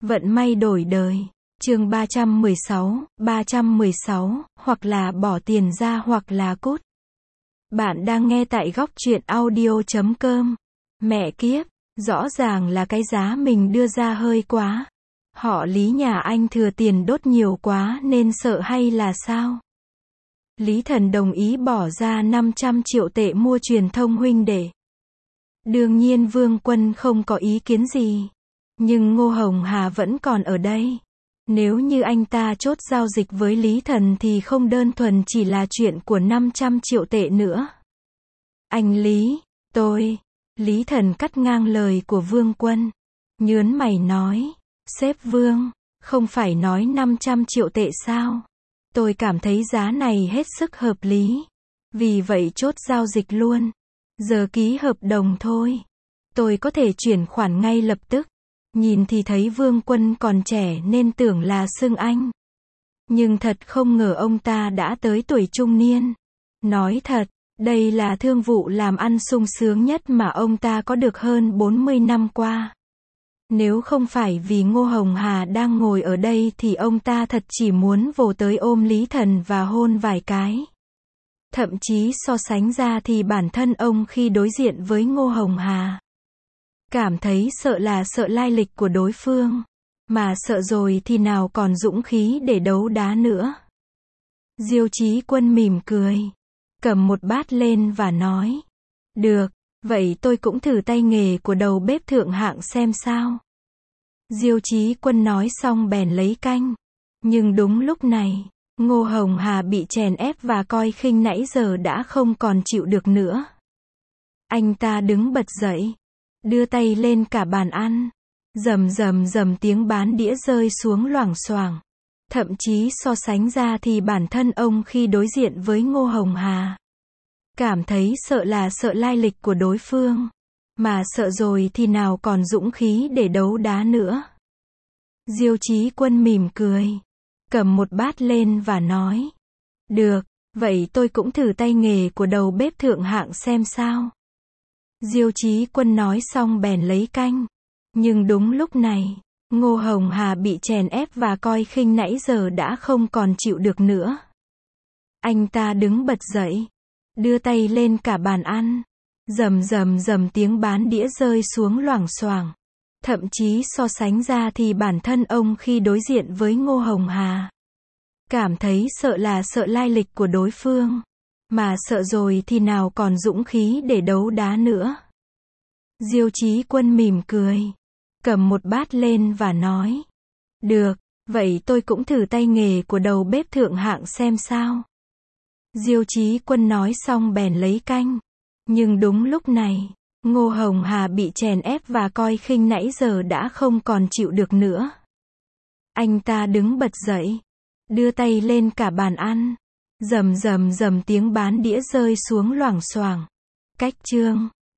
Vận may đổi đời. Chương 316, hoặc là bỏ tiền ra hoặc là cút. Bạn đang nghe tại góc truyện audio.com. Mẹ kiếp, rõ ràng là cái giá mình đưa ra hơi quá. Họ Lý nhà anh thừa tiền đốt nhiều quá nên sợ hay là sao? Lý Thần đồng ý bỏ ra 500 triệu tệ mua truyền thông huynh đệ. Đương nhiên Vương Quân không có ý kiến gì. Nhưng Ngô Hồng Hà vẫn còn ở đây. Nếu như anh ta chốt giao dịch với Lý Thần thì không đơn thuần chỉ là chuyện của 500 triệu tệ nữa. Anh Lý, Lý Thần cắt ngang lời của Vương Quân. Nhớn mày nói, sếp Vương, không phải nói 500 triệu tệ sao? Tôi cảm thấy giá này hết sức hợp lý. Vì vậy chốt giao dịch luôn. Giờ ký hợp đồng thôi. Tôi có thể chuyển khoản ngay lập tức. Nhìn thì thấy Vương Quân còn trẻ nên tưởng là xưng anh. Nhưng thật không ngờ ông ta đã tới tuổi trung niên. Nói thật, đây là thương vụ làm ăn sung sướng nhất mà ông ta có được hơn 40 năm qua. Nếu không phải vì Ngô Hồng Hà đang ngồi ở đây thì ông ta thật chỉ muốn vồ tới ôm Lý Thần và hôn vài cái. Thậm chí so sánh ra thì bản thân ông khi đối diện với Ngô Hồng Hà cảm thấy sợ là sợ lai lịch của đối phương. Mà sợ rồi thì nào còn dũng khí để đấu đá nữa. Diêu Chí Quân mỉm cười. Cầm một bát lên và nói. Được, vậy tôi cũng thử tay nghề của đầu bếp thượng hạng xem sao. Diêu Chí Quân nói xong bèn lấy canh. Nhưng đúng lúc này, Ngô Hồng Hà bị chèn ép và coi khinh nãy giờ đã không còn chịu được nữa. Anh ta đứng bật dậy. Đưa tay lên cả bàn ăn. Rầm rầm rầm tiếng bán đĩa rơi xuống loảng xoảng. Thậm chí so sánh ra thì bản thân ông khi đối diện với Ngô Hồng Hà cảm thấy sợ là sợ lai lịch của đối phương. Mà sợ rồi thì nào còn dũng khí để đấu đá nữa. Diêu Chí Quân mỉm cười. Cầm một bát lên và nói. Được, vậy tôi cũng thử tay nghề của đầu bếp thượng hạng xem sao. Diêu Chí Quân nói xong bèn lấy canh. Nhưng đúng lúc này, Ngô Hồng Hà bị chèn ép và coi khinh nãy giờ đã không còn chịu được nữa. Anh ta đứng bật dậy. Đưa tay lên cả bàn ăn. Rầm rầm rầm tiếng bán đĩa rơi xuống loảng xoảng. Thậm chí so sánh ra thì bản thân ông khi đối diện với Ngô Hồng Hà cảm thấy sợ là sợ lai lịch của đối phương. Mà sợ rồi thì nào còn dũng khí để đấu đá nữa. Diêu Chí Quân mỉm cười. Cầm một bát lên và nói. Được, vậy tôi cũng thử tay nghề của đầu bếp thượng hạng xem sao. Diêu Chí Quân nói xong bèn lấy canh. Nhưng đúng lúc này, Ngô Hồng Hà bị chèn ép và coi khinh nãy giờ đã không còn chịu được nữa. Anh ta đứng bật dậy. Đưa tay lên cả bàn ăn. Rầm rầm rầm tiếng bán đĩa rơi xuống loảng xoảng. Cách chương